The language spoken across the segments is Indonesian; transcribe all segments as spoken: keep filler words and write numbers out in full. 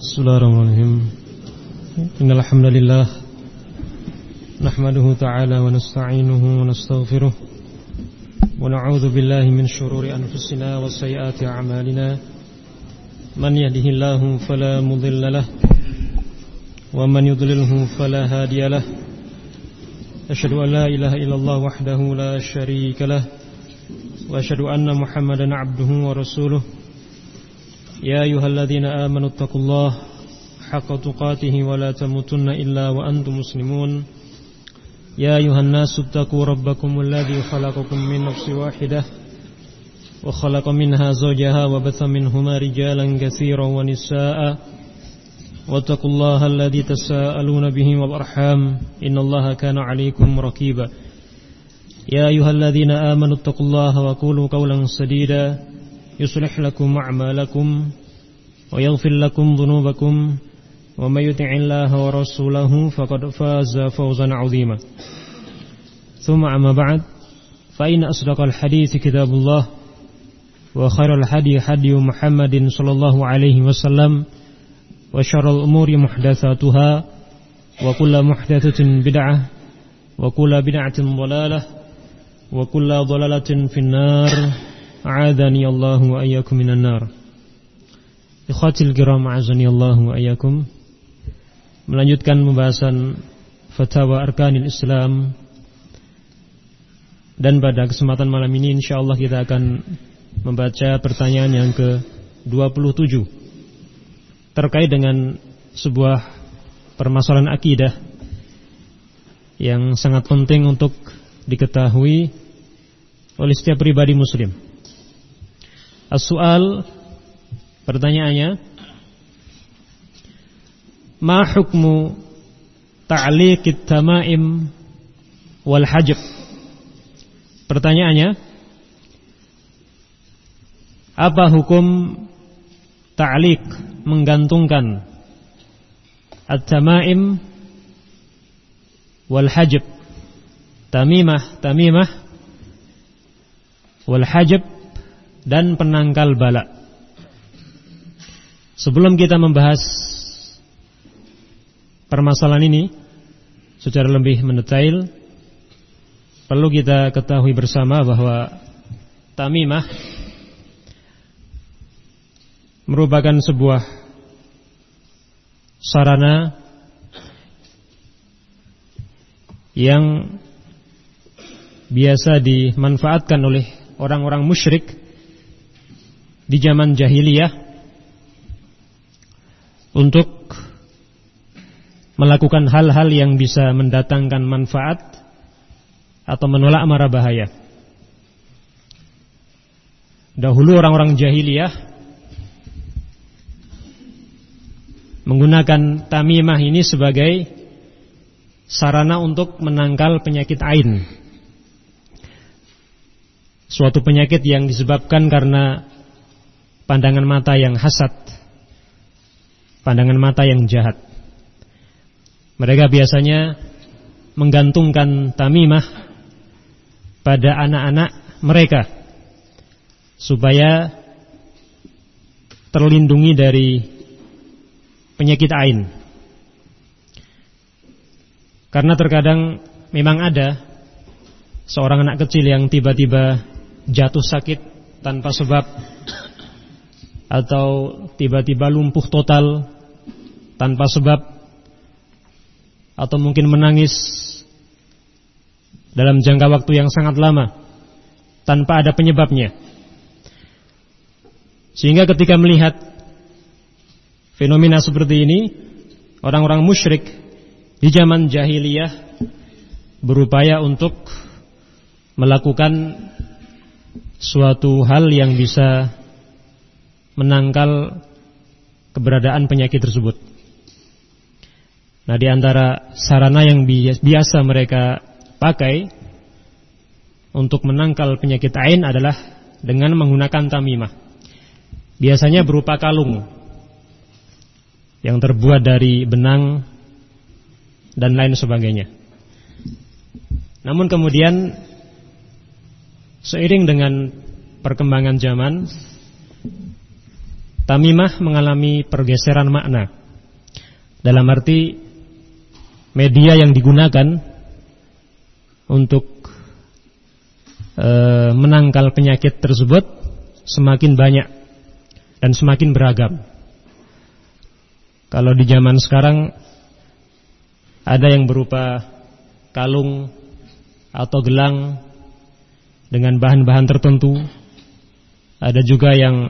Bismillahirrahmanirrahim. Innal hamdalillah nahmaduhu ta'ala wa nasta'inuhu wa nastaghfiruh wa na'udzu billahi min shururi anfusina wa sayyiati a'malina. Man yahdihillahu fala mudilla lahu wa man yudlilhu fala hadiya lahu. Asyhadu an la ilaha illallah wahdahu la syarika lahu wa asyhadu anna Muhammadan 'abduhu wa rasuluh. Ya ayyuhalladzina amanu taqullaha haqqa tuqatih wa la tamutunna illa wa antum muslimun. Ya ayyuhan nasu taqu rabbakumul ladzi khalaqakum min nafsin wahidah wa khalaqa minha zawjaha wa batha minhuma rijalan katsiran wa nisaa'a wattaqullaha alladzi tasaaluna bihi wal arham innallaha kana 'alaykum raqiba. Ya ayyuhalladzina amanu taqullaha wa qulu qawlan sadida yuslih lakum a'malakum wa yaghfir lakum dhunubakum wa may yuti'illaha wa rasulahu faqad faza fawzan 'azima. Tsumma amma ba'd, fa inna asdaqal hadiits kitabullah wa khairal hadi hadi Muhammadin sallallahu alaihi wasallam wa syarrul umuri muhdatsatuha wa kullu muhdatsatin bid'ah wa kullu bid'atin dhalalah wa kullu dhalalatin finnar. A'adhani Allah wa ayyakum minan nar. Ikhwatil kiram, a'azani Allah wa ayyakum. Melanjutkan pembahasan Fatwa Arkanil Islam. Dan pada kesempatan malam ini insyaallah kita akan membaca pertanyaan yang ke dua puluh tujuh terkait dengan sebuah permasalahan akidah yang sangat penting untuk diketahui oleh setiap pribadi muslim. As-su'al, pertanyaannya, ma hukmu ta'liqit tamaim wal hajb? Pertanyaannya, apa hukum ta'liq, menggantungkan at-tamaim wal hajb, tamimah, tamimah wal hajb, dan penangkal bala. Sebelum kita membahas permasalahan ini secara lebih mendetail, perlu kita ketahui bersama bahwa tamimah merupakan sebuah sarana yang biasa dimanfaatkan oleh orang-orang musyrik di zaman jahiliyah untuk melakukan hal-hal yang bisa mendatangkan manfaat atau menolak mara bahaya. Dahulu orang-orang jahiliyah menggunakan tamimah ini sebagai sarana untuk menangkal penyakit ain, suatu penyakit yang disebabkan karena pandangan mata yang hasad, pandangan mata yang jahat. Mereka biasanya menggantungkan tamimah pada anak-anak mereka supaya terlindungi dari penyakit ain. Karena terkadang memang ada seorang anak kecil yang tiba-tiba jatuh sakit tanpa sebab, atau tiba-tiba lumpuh total tanpa sebab, atau mungkin menangis dalam jangka waktu yang sangat lama tanpa ada penyebabnya. Sehingga ketika melihat fenomena seperti ini, orang-orang musyrik di zaman jahiliyah berupaya untuk melakukan suatu hal yang bisa menangkal keberadaan penyakit tersebut. Nah, di antara sarana yang biasa mereka pakai untuk menangkal penyakit ain adalah dengan menggunakan tamimah. Biasanya berupa kalung yang terbuat dari benang dan lain sebagainya. Namun kemudian seiring dengan perkembangan zaman, tamimah mengalami pergeseran makna. Dalam arti media yang digunakan untuk e, menangkal penyakit tersebut semakin banyak dan semakin beragam. Kalau di zaman sekarang ada yang berupa kalung atau gelang dengan bahan-bahan tertentu, ada juga yang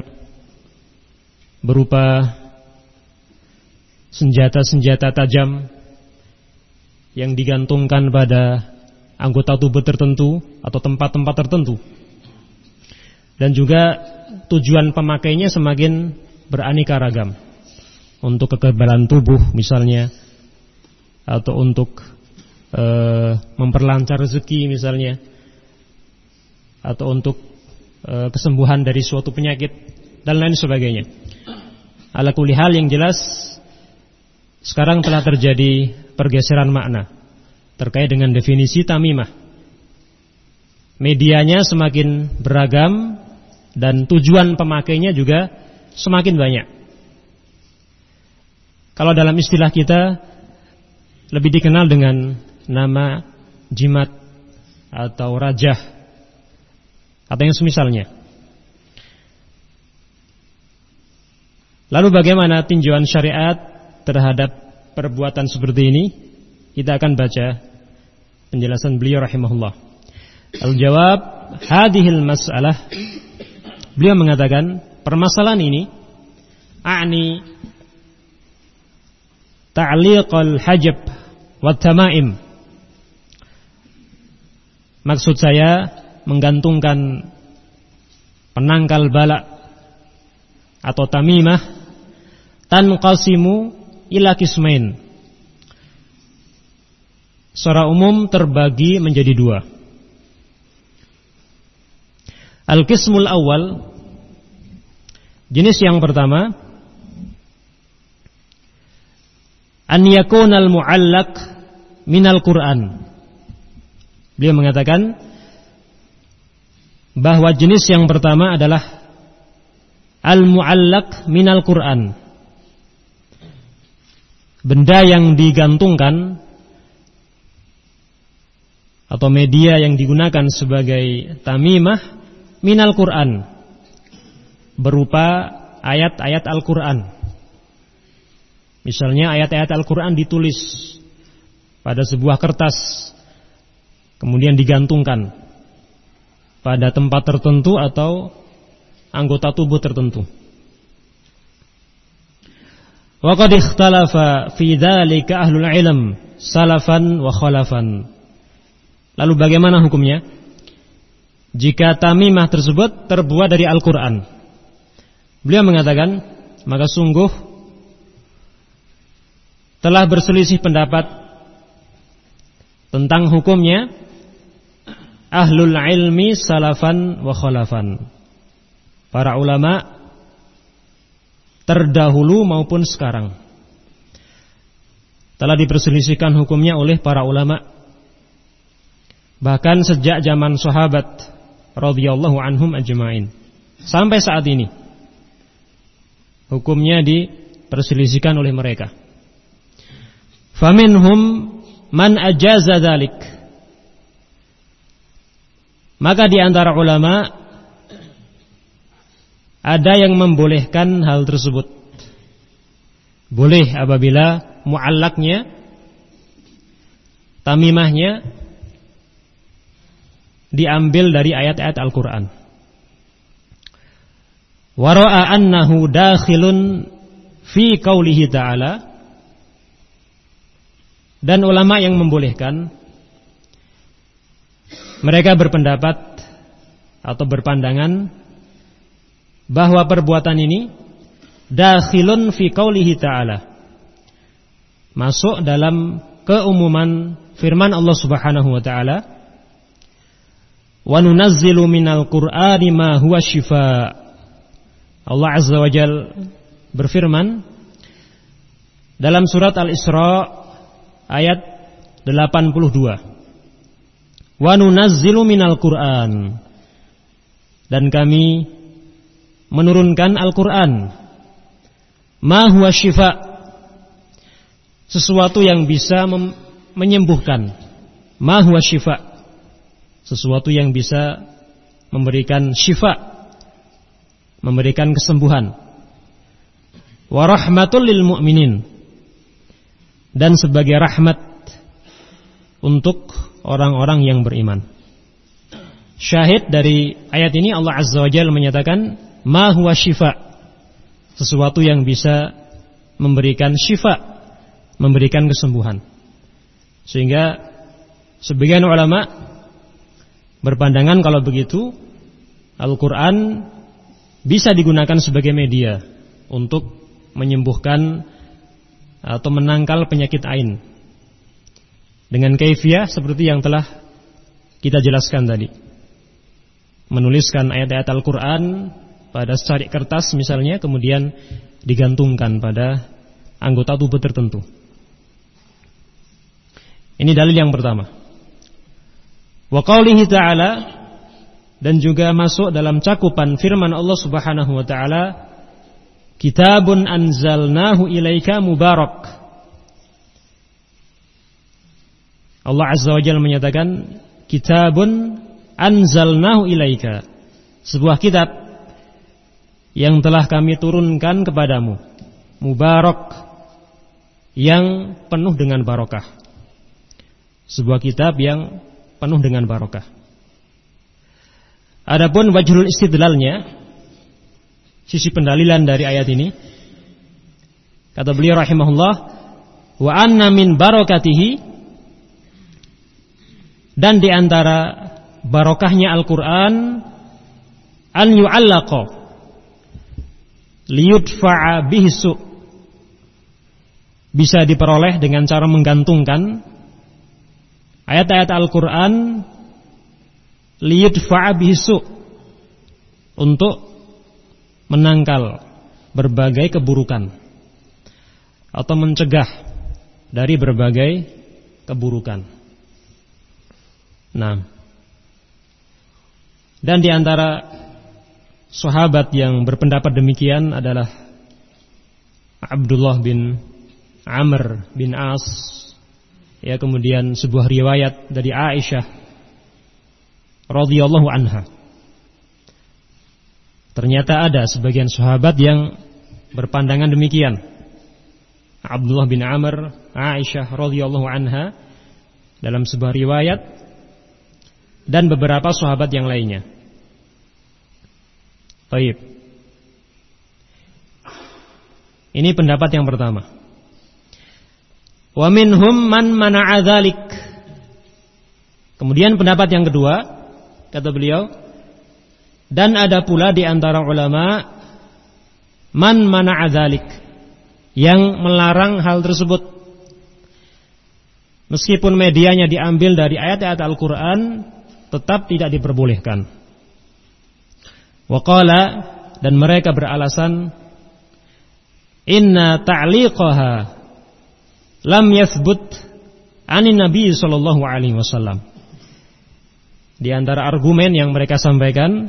berupa senjata-senjata tajam yang digantungkan pada anggota tubuh tertentu atau tempat-tempat tertentu. Dan juga tujuan pemakainya semakin beraneka ragam. Untuk kekebalan tubuh misalnya, atau untuk e, memperlancar rezeki misalnya, atau untuk e, kesembuhan dari suatu penyakit dan lain sebagainya. Ala kulli hal, yang jelas sekarang telah terjadi pergeseran makna terkait dengan definisi tamimah. Medianya semakin beragam dan tujuan pemakainya juga semakin banyak. Kalau dalam istilah kita lebih dikenal dengan nama jimat atau rajah atau yang semisalnya. Lalu bagaimana tinjauan syariat terhadap perbuatan seperti ini? Kita akan baca penjelasan beliau rahimahullah. Al-jawab, hadhil mas'alah. Beliau mengatakan permasalahan ini a'ni ta'liqal hajab wa tamaim. Maksud saya menggantungkan penangkal balak atau tamimah tanqasimu ila qismain. Secara umum terbagi menjadi dua. Al-qismul awal, jenis yang pertama, an yakunal mu'allaq minal Qur'an. Beliau mengatakan bahwa jenis yang pertama adalah al-mu'allaq minal Qur'an. Benda yang digantungkan atau media yang digunakan sebagai tamimah minal Qur'an, berupa ayat-ayat Al-Qur'an. Misalnya ayat-ayat Al-Qur'an ditulis pada sebuah kertas, kemudian digantungkan pada tempat tertentu atau anggota tubuh tertentu. Wa qad ikhtalafa fi dzalika ahlul ilm salafan wa khalafan. Lalu bagaimana hukumnya jika tamimah tersebut terbuat dari Al-Qur'an? Beliau mengatakan, maka sungguh telah berselisih pendapat tentang hukumnya ahlul ilmi salafan wa khalafan. Para ulama terdahulu maupun sekarang telah diperselisihkan hukumnya oleh para ulama. Bahkan sejak zaman sahabat radhiyallahu anhum ajma'in sampai saat ini hukumnya diperselisihkan oleh mereka. Faminhum man ajaza dzalik. Maka di antara ulama ada yang membolehkan hal tersebut. Boleh apabila mu'allaknya, tamimahnya diambil dari ayat-ayat Al-Qur'an. Wa ra'a annahu dakhilun fi qaulihi ta'ala. Dan ulama yang membolehkan, mereka berpendapat atau berpandangan bahwa perbuatan ini dakhilun fi qaulihi ta'ala, masuk dalam keumuman firman Allah Subhanahu wa ta'ala, wa nunazzilu minal qur'ani ma huwa shifaa. Allah Azza wa Jalla berfirman dalam surat Al-Isra ayat delapan puluh dua. Wa nunazzilu minal Qur'an. Dan kami menurunkan Al-Qur'an ma huwa syifa, sesuatu yang bisa mem- menyembuhkan. Ma huwa syifa, sesuatu yang bisa memberikan syifa, memberikan kesembuhan. Wa rahmatul lil mu'minin, dan sebagai rahmat untuk orang-orang yang beriman. Syahid dari ayat ini, Allah Azza wa Jalla menyatakan ma huwa syifa, sesuatu yang bisa memberikan syifa, memberikan kesembuhan. Sehingga sebagian ulama berpandangan kalau begitu Al-Quran bisa digunakan sebagai media untuk menyembuhkan atau menangkal penyakit ain dengan kaifiyah seperti yang telah kita jelaskan tadi. Menuliskan ayat-ayat Al-Quran pada secarik kertas misalnya, kemudian digantungkan pada anggota tubuh tertentu. Ini dalil yang pertama. Wa qaulihi ta'ala, dan juga masuk dalam cakupan firman Allah Subhanahu wa ta'ala, kitabun anzalnahu ilaika mubarak. Allah Azza wa Jalla menyatakan kitabun anzalnahu ilaika, sebuah kitab yang telah kami turunkan kepadamu, mubarak, yang penuh dengan barokah. Sebuah kitab yang penuh dengan barokah. Adapun wajhul istidlalnya, sisi pendalilan dari ayat ini, kata beliau rahimahullah, wa anna min barakatihi, dan di antara barokahnya Al-Quran, an yu'allaqa liyudfa'a bihi su', bisa diperoleh dengan cara menggantungkan ayat-ayat Al-Quran liyudfa'a bihi su', untuk menangkal berbagai keburukan atau mencegah dari berbagai keburukan. Nah, dan di antara sahabat yang berpendapat demikian adalah Abdullah bin Amr bin As, ya, kemudian sebuah riwayat dari Aisyah radhiyallahu anha. Ternyata ada sebagian sahabat yang berpandangan demikian. Abdullah bin Amr, Aisyah radhiyallahu anha dalam sebuah riwayat, dan beberapa sahabat yang lainnya. Baik. Ini pendapat yang pertama. Wa minhum man mana'a dzalik. Kemudian pendapat yang kedua, kata beliau, dan ada pula di antara ulama man mana'a dzalik, yang melarang hal tersebut. Meskipun medianya diambil dari ayat-ayat Al-Quran, tetap tidak diperbolehkan. Wa qala, dan mereka beralasan, inna ta'liqaha lam yathbut anin Nabi sallallahu alaihi wasallam. Di antara argumen yang mereka sampaikan,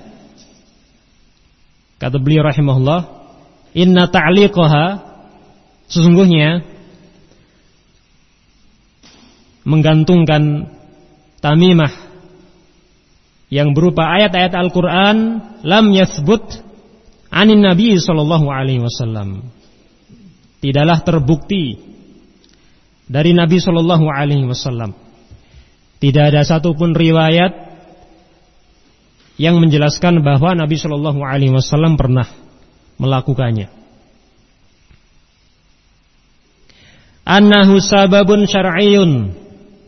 kata beliau rahimahullah, inna ta'liqaha, sesungguhnya menggantungkan tamimah yang berupa ayat-ayat Al-Quran, lam yathbut anin Nabi sallallahu alaihi wasallam, tidaklah terbukti dari Nabi sallallahu alaihi wasallam. Tidak ada satupun riwayat yang menjelaskan bahwa Nabi sallallahu alaihi wasallam pernah melakukannya. Annahu sababun syar'iyyun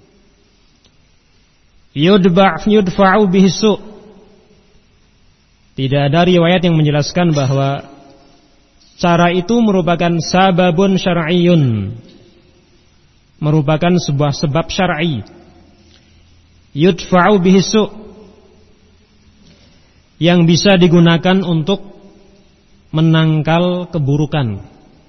yudba' yudfa'u bihi su'. Tidak ada riwayat yang menjelaskan bahwa cara itu merupakan sababun syar'iyyun, merupakan sebuah sebab syar'i. Yudfa'u bihi su', yang bisa digunakan untuk menangkal keburukan,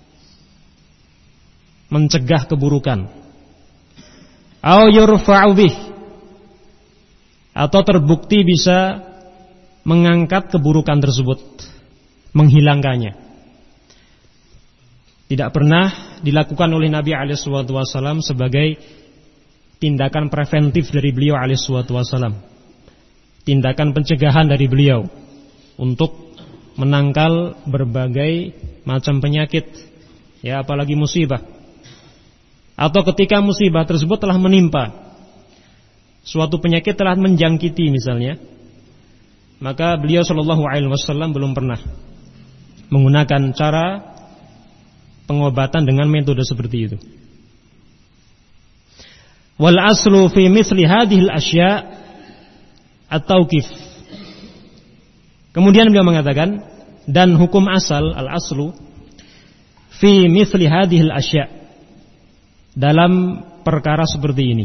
mencegah keburukan. Au yurfa'u bih, atau terbukti bisa mengangkat keburukan tersebut, menghilangkannya. tidak pernah dilakukan oleh Nabi alaihi wasallam sebagai tindakan preventif dari beliau alaihi wasallam, tindakan pencegahan dari beliau untuk menangkal berbagai macam penyakit, ya apalagi musibah. Atau ketika musibah tersebut telah menimpa, suatu penyakit telah menjangkiti misalnya, maka beliau sallallahu alaihi wasallam belum pernah menggunakan cara pengobatan dengan metode seperti itu. Wal aslu fi mithli hadhil asya' at-tauqif. Kemudian beliau mengatakan, dan hukum asal al-aslu fi mithli hadhil asya', dalam perkara seperti ini.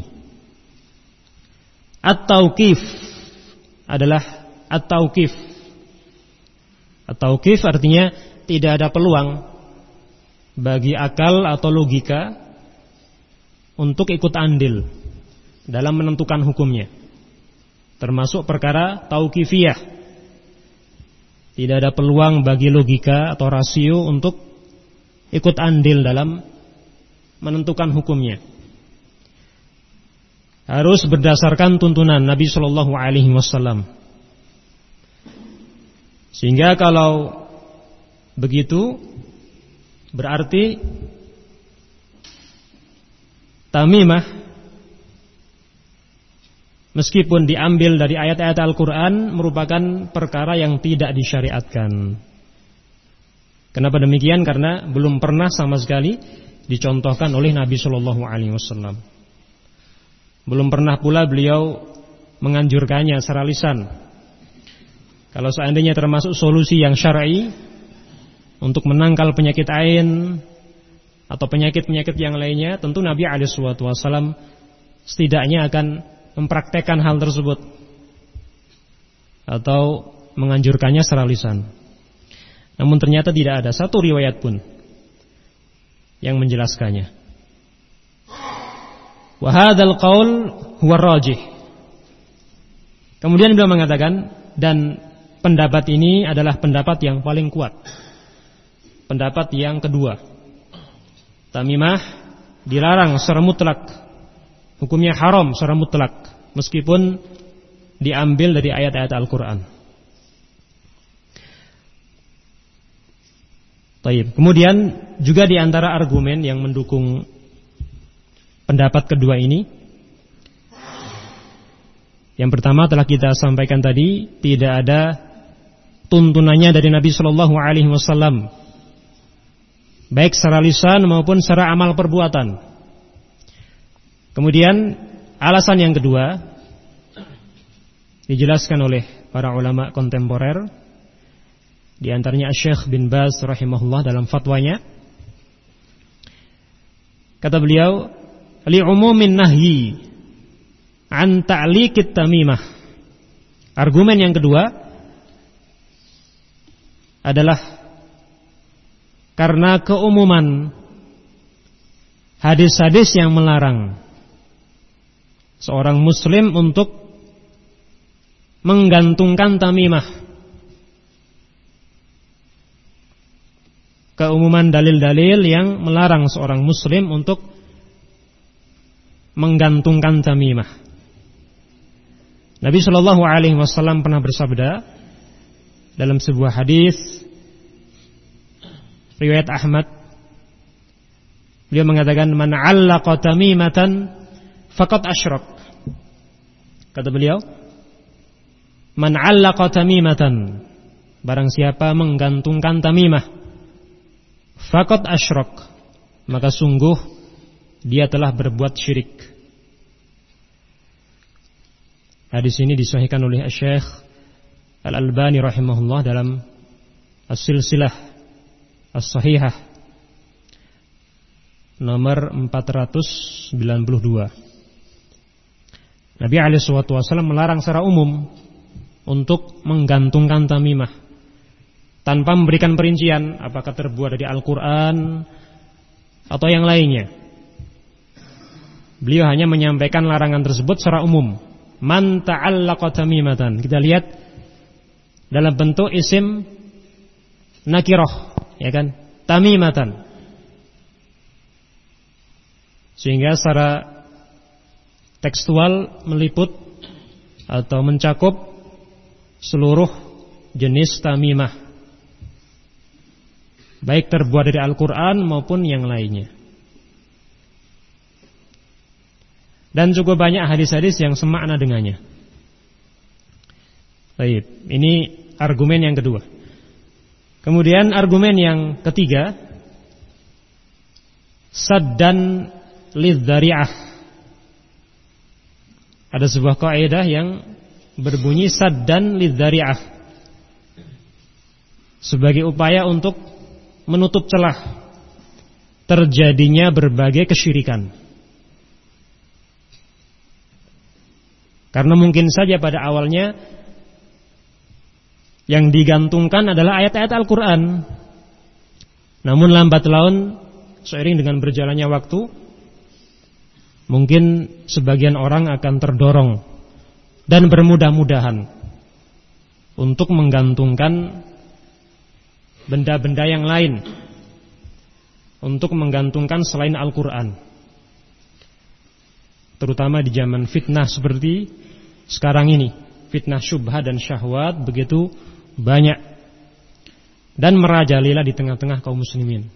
At-tauqif adalah at-tauqif. At-tauqif artinya tidak ada peluang bagi akal atau logika untuk ikut andil dalam menentukan hukumnya, termasuk perkara tauqifiyah. Tidak ada peluang bagi logika atau rasio untuk ikut andil dalam menentukan hukumnya. Harus berdasarkan tuntunan Nabi Shallallahu Alaihi Wasallam. Sehingga kalau begitu berarti tamimah meskipun diambil dari ayat-ayat Al-Quran merupakan perkara yang tidak disyariatkan. Kenapa demikian? Karena belum pernah sama sekali dicontohkan oleh Nabi Shallallahu Alaihi Wasallam. Belum pernah pula beliau menganjurkannya secara lisan. Kalau seandainya termasuk solusi yang syar'i untuk menangkal penyakit ain atau penyakit-penyakit yang lainnya, tentu Nabi alaihi wasallam setidaknya akan mempraktekkan hal tersebut atau menganjurkannya secara lisan. Namun ternyata tidak ada satu riwayat pun yang menjelaskannya. Wa hadzal qaul huwa rajih. Kemudian beliau mengatakan, dan pendapat ini adalah pendapat yang paling kuat. Pendapat yang kedua, tamimah dilarang secara mutlak, hukumnya haram secara mutlak, meskipun diambil dari ayat-ayat Al-Quran. Baik. Kemudian juga di antara argumen yang mendukung pendapat kedua ini, yang pertama telah kita sampaikan tadi, tidak ada tuntunannya dari Nabi Shallallahu Alaihi Wasallam, baik secara lisan maupun secara amal perbuatan. Kemudian alasan yang kedua dijelaskan oleh para ulama kontemporer, di antaranya Syekh bin Baz rahimahullah dalam fatwanya. Kata beliau, li umumin nahyi an ta'liqit tamimah. Argumen yang kedua adalah karena keumuman hadis-hadis yang melarang seorang muslim untuk menggantungkan tamimah. Keumuman dalil-dalil yang melarang seorang muslim untuk menggantungkan tamimah. Nabi Shallallahu Alaihi Wasallam pernah bersabda dalam sebuah hadis riwayat Ahmad, beliau mengatakan, man 'allaqa tamimatan faqad asyrak. Kata beliau, man 'allaqa tamimatan, barang siapa menggantungkan tamimah, faqad asyrak, maka sungguh dia telah berbuat syirik. Hadis ini disahihkan oleh Syekh Al-Albani rahimahullah dalam As-Silsilah As-Sahihah nomor empat ratus sembilan puluh dua. Nabi alaihi wasallam melarang secara umum untuk menggantungkan tamimah tanpa memberikan perincian apakah terbuat dari Al-Quran atau yang lainnya. Beliau hanya menyampaikan larangan tersebut secara umum. Man ta'allaqa tamimatan. Kita lihat dalam bentuk isim nakirah, ya kan? Tamimatan. Sehingga secara tekstual meliput atau mencakup seluruh jenis tamimah, baik terbuat dari Al-Quran maupun yang lainnya. Dan juga banyak hadis-hadis yang semakna dengannya. Baik, ini argumen yang kedua. Kemudian argumen yang ketiga, saddan lidzari'ah. Ada sebuah kaidah yang berbunyi saddan lidzari'ah, sebagai upaya untuk menutup celah terjadinya berbagai kesyirikan. Karena mungkin saja pada awalnya yang digantungkan adalah ayat-ayat Al-Quran, namun lambat laun seiring dengan berjalannya waktu, mungkin sebagian orang akan terdorong dan bermudah-mudahan untuk menggantungkan benda-benda yang lain, untuk menggantungkan selain Al-Quran. Terutama di zaman fitnah seperti sekarang ini, fitnah syubhat dan syahwat begitu banyak dan merajalela di tengah-tengah kaum muslimin.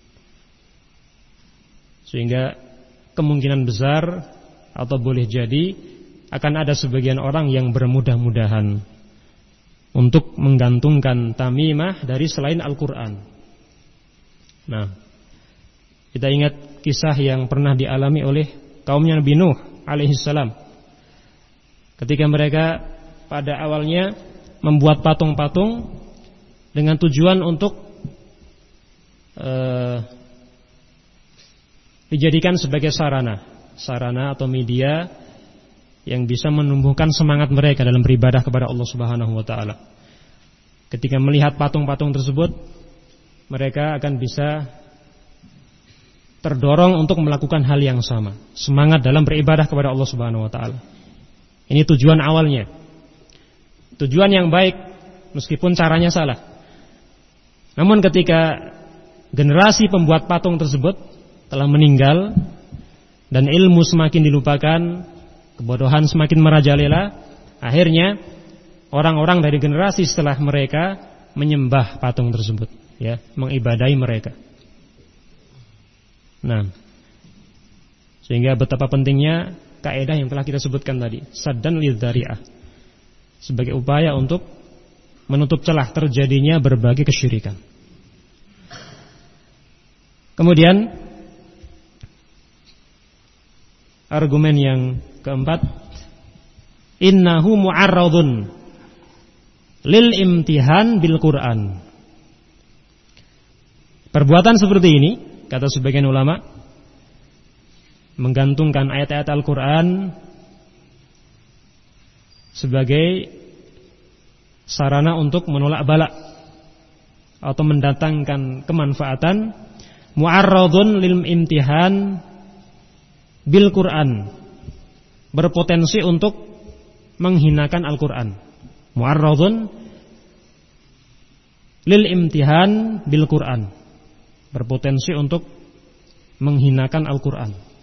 Sehingga kemungkinan besar atau boleh jadi akan ada sebagian orang yang bermudah-mudahan untuk menggantungkan tamimah dari selain Al-Quran. Nah, kita ingat kisah yang pernah dialami oleh kaumnya Nabi Nuh alaihissalam, ketika mereka pada awalnya membuat patung-patung dengan tujuan untuk uh, dijadikan sebagai sarana, sarana atau media yang bisa menumbuhkan semangat mereka dalam beribadah kepada Allah Subhanahu wa taala. Ketika melihat patung-patung tersebut, mereka akan bisa terdorong untuk melakukan hal yang sama, semangat dalam beribadah kepada Allah Subhanahu wa taala. Ini tujuan awalnya, tujuan yang baik meskipun caranya salah. Namun ketika generasi pembuat patung tersebut telah meninggal dan ilmu semakin dilupakan, kebodohan semakin merajalela, akhirnya orang-orang dari generasi setelah mereka menyembah patung tersebut, ya, mengibadahi mereka. Nah, sehingga betapa pentingnya kaidah yang telah kita sebutkan tadi, saddan lidzari'ah, sebagai upaya untuk menutup celah terjadinya berbagai kesyirikan. Kemudian argumen yang keempat, innahu mu'arradun lil imtihan bil Qur'an. Perbuatan seperti ini, kata sebagian ulama, menggantungkan ayat-ayat Al-Quran sebagai sarana untuk menolak bala atau mendatangkan kemanfaatan, mu'arradun lil imtihan bil Quran, berpotensi untuk menghinakan Al-Quran. Mu'arradun lil imtihan bil Quran, berpotensi untuk menghinakan Al-Quran.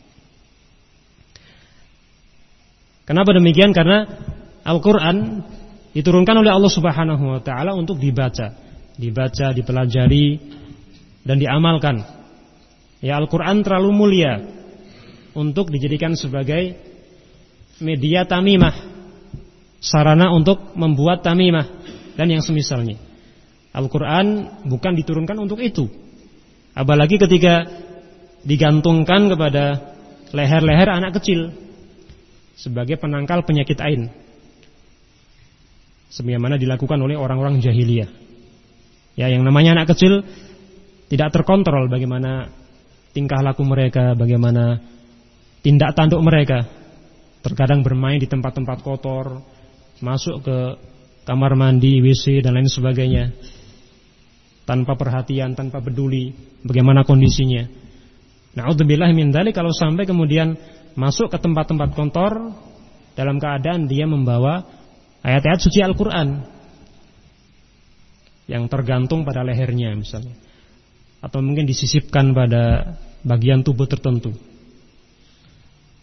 Kenapa demikian? Karena Al-Quran diturunkan oleh Allah Subhanahu wa ta'ala untuk dibaca, dibaca, dipelajari, dan diamalkan. Ya, Al-Quran terlalu mulia untuk dijadikan sebagai media tamimah, sarana untuk membuat tamimah dan yang semisalnya. Al-Quran bukan diturunkan untuk itu. Apalagi ketika digantungkan kepada leher-leher anak kecil sebagai penangkal penyakit ain, sebagaimana dilakukan oleh orang-orang jahiliyah. Ya, yang namanya anak kecil tidak terkontrol bagaimana tingkah laku mereka, bagaimana tindak tanduk mereka. Terkadang bermain di tempat-tempat kotor, masuk ke kamar mandi, W C dan lain sebagainya, tanpa perhatian, tanpa peduli bagaimana kondisinya. Na'udzubillah min dzalik, kalau sampai kemudian masuk ke tempat-tempat kotor dalam keadaan dia membawa ayat-ayat suci Al-Quran yang tergantung pada lehernya misalnya, atau mungkin disisipkan pada bagian tubuh tertentu.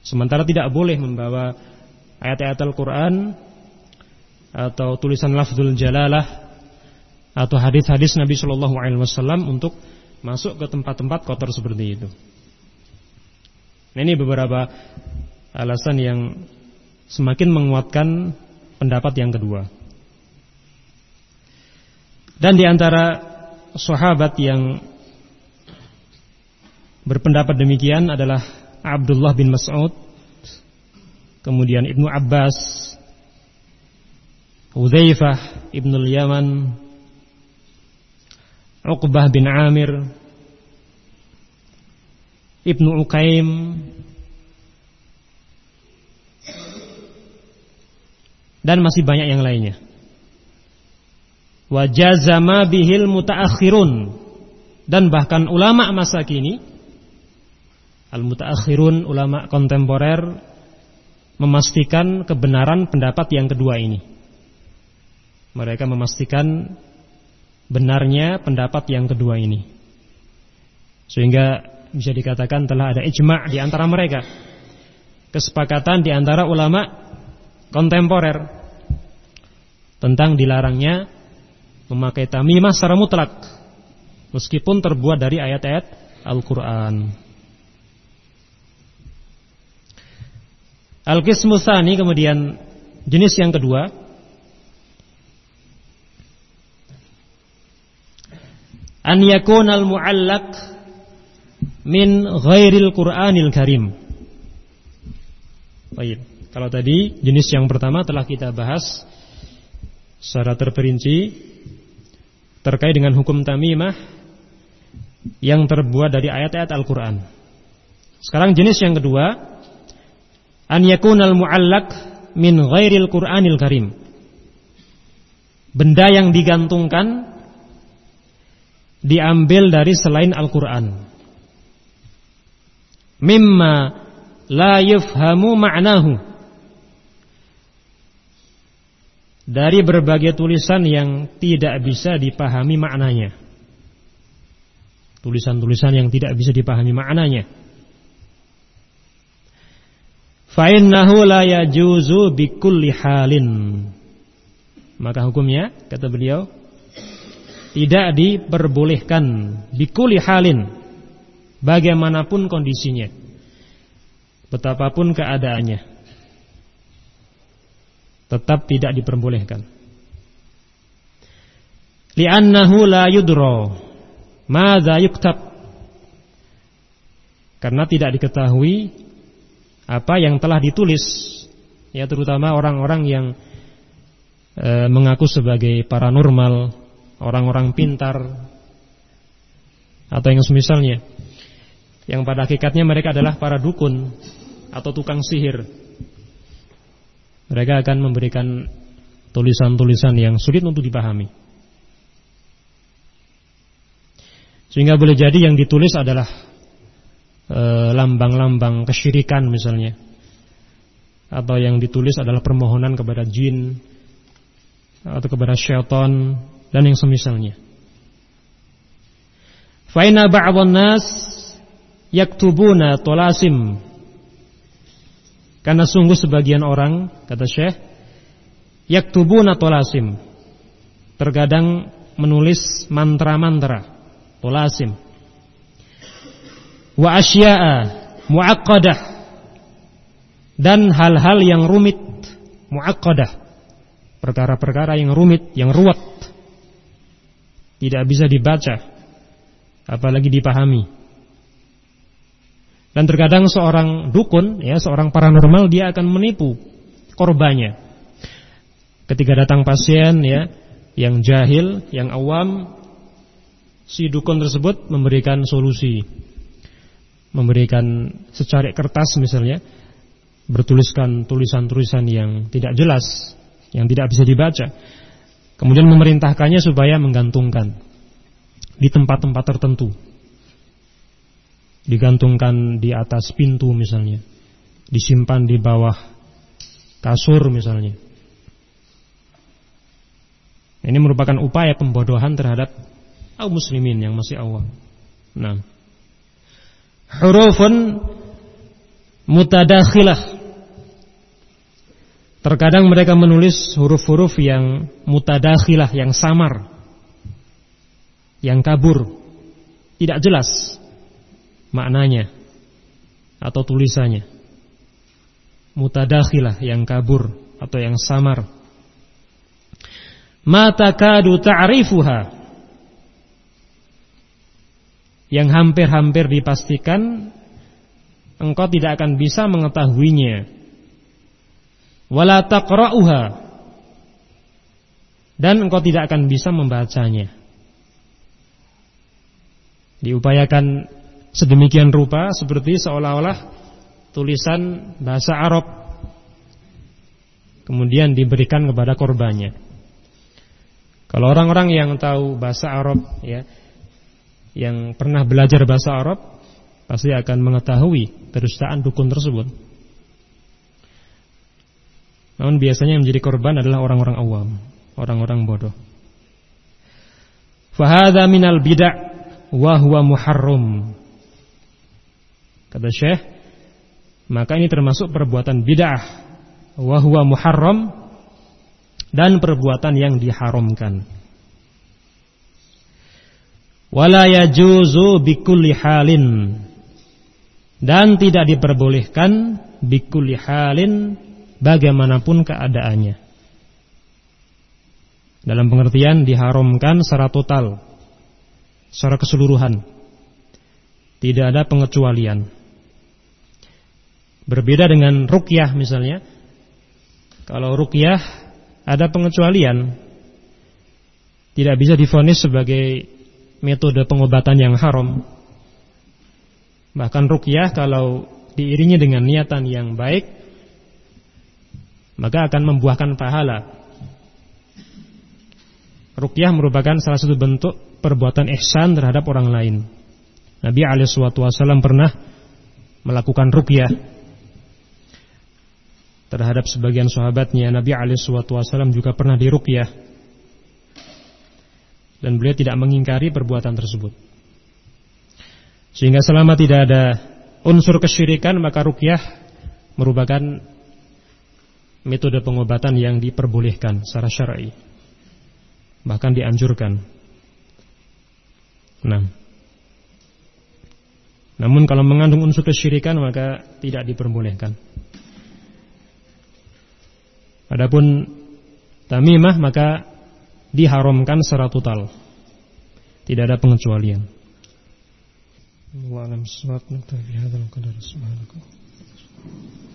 Sementara tidak boleh membawa ayat-ayat Al-Quran atau tulisan lafzul jalalah atau hadis-hadis Nabi Shallallahu Alaihi Wasallam untuk masuk ke tempat-tempat kotor seperti itu. Nah, ini beberapa alasan yang semakin menguatkan pendapat yang kedua. Dan di antara sahabat yang berpendapat demikian adalah Abdullah bin Mas'ud, kemudian Ibnu Abbas, Hudzaifah Ibnul Yaman, Uqbah bin Amir, Ibnu Uqaim, dan masih banyak yang lainnya. Wa jazama bihil mutaakhirun, dan bahkan ulama masa kini, al-mutaakhirun, ulama kontemporer, memastikan kebenaran pendapat yang kedua ini. Mereka memastikan benarnya pendapat yang kedua ini, sehingga bisa dikatakan telah ada ijma' di antara mereka, kesepakatan di antara ulama kontemporer tentang dilarangnya memakai tamimah secara mutlak meskipun terbuat dari ayat-ayat Al-Quran. Al-Qismu Tsani, kemudian jenis yang kedua, an yakunal mu'allaq min ghairil Qur'anil Karim. Baik, kalau tadi jenis yang pertama telah kita bahas secara terperinci terkait dengan hukum tamimah yang terbuat dari ayat-ayat Al-Quran. Sekarang jenis yang kedua, an yakunal mu'allaq min ghairil Qur'anil Karim. Benda yang digantungkan diambil dari selain Al-Quran. Mimma la yufhamu ma'nahu, dari berbagai tulisan yang tidak bisa dipahami maknanya. Tulisan-tulisan yang tidak bisa dipahami maknanya. Fa innahu la yajuzu bikulli halin. Maka hukumnya, kata beliau, tidak diperbolehkan bikulli halin, bagaimanapun kondisinya, betapapun keadaannya, tetap tidak diperbolehkan. Li'annahu la yudra madza yuktab, karena tidak diketahui apa yang telah ditulis, ya, terutama orang-orang yang e, mengaku sebagai paranormal, orang-orang pintar, atau yang semisalnya, yang pada hakikatnya mereka adalah para dukun atau tukang sihir. Mereka akan memberikan tulisan-tulisan yang sulit untuk dipahami, sehingga boleh jadi yang ditulis adalah e, lambang-lambang kesyirikan misalnya, atau yang ditulis adalah permohonan kepada jin atau kepada syaitan dan yang semisalnya. Fa inna ba'dhan nas yaktubuna tolasim, karena sungguh sebagian orang, kata Syekh, yaktubuna tolasim, terkadang menulis mantra-mantra, tolasim, wa asya'a mu'aqqadah, dan hal-hal yang rumit, mu'aqqadah, perkara-perkara yang rumit, yang ruwet, tidak bisa dibaca, apalagi dipahami. Dan terkadang seorang dukun, ya, seorang paranormal, dia akan menipu korbannya. Ketika datang pasien, ya, yang jahil, yang awam, si dukun tersebut memberikan solusi, memberikan secarik kertas misalnya, bertuliskan tulisan-tulisan yang tidak jelas, yang tidak bisa dibaca, kemudian memerintahkannya supaya menggantungkan di tempat-tempat tertentu, digantungkan di atas pintu misalnya, disimpan di bawah kasur misalnya. Ini merupakan upaya pembodohan terhadap kaum muslimin yang masih awam. Nah, hurufun mutadakhilah. Terkadang mereka menulis huruf-huruf yang mutadakhilah, yang samar, yang kabur, tidak jelas maknanya atau tulisannya. Mutadakhilah, yang kabur atau yang samar. Ma takadu ta'rifuha, yang hampir-hampir dipastikan engkau tidak akan bisa mengetahuinya. Wala taqra'uha, dan engkau tidak akan bisa membacanya. Diupayakan sedemikian rupa seperti seolah-olah tulisan bahasa Arab, kemudian diberikan kepada korbannya. Kalau orang-orang yang tahu bahasa Arab, ya, yang pernah belajar bahasa Arab, pasti akan mengetahui kedustaan dukun tersebut. Namun biasanya yang menjadi korban adalah orang-orang awam, orang-orang bodoh. Fahadha minal bid'ah wa huwa muharram. Kata Syekh, maka ini termasuk perbuatan bid'ah, wa huwa muharram, dan perbuatan yang diharamkan. Wala yajuzu bikulli halin, dan tidak diperbolehkan bikulli halin, bagaimanapun keadaannya. Dalam pengertian diharamkan secara total, secara keseluruhan, tidak ada pengecualian. Berbeda dengan ruqyah misalnya. Kalau ruqyah ada pengecualian, tidak bisa divonis sebagai metode pengobatan yang haram. Bahkan ruqyah kalau diiringi dengan niatan yang baik, maka akan membuahkan pahala. Ruqyah merupakan salah satu bentuk perbuatan ihsan terhadap orang lain. Nabi alaihi wasallam pernah melakukan ruqyah terhadap sebagian sahabatnya. Nabi alaihi wasallam juga pernah diruqyah, dan beliau tidak mengingkari perbuatan tersebut. Sehingga selama tidak ada unsur kesyirikan, maka ruqyah merupakan metode pengobatan yang diperbolehkan secara syar'i, bahkan dianjurkan. Nah, namun kalau mengandung unsur kesyirikan maka tidak diperbolehkan. Adapun tamimah maka diharamkan secara total, tidak ada pengecualian. Wa alam sunnah, naktafi hadzal qadar, subhanakallah.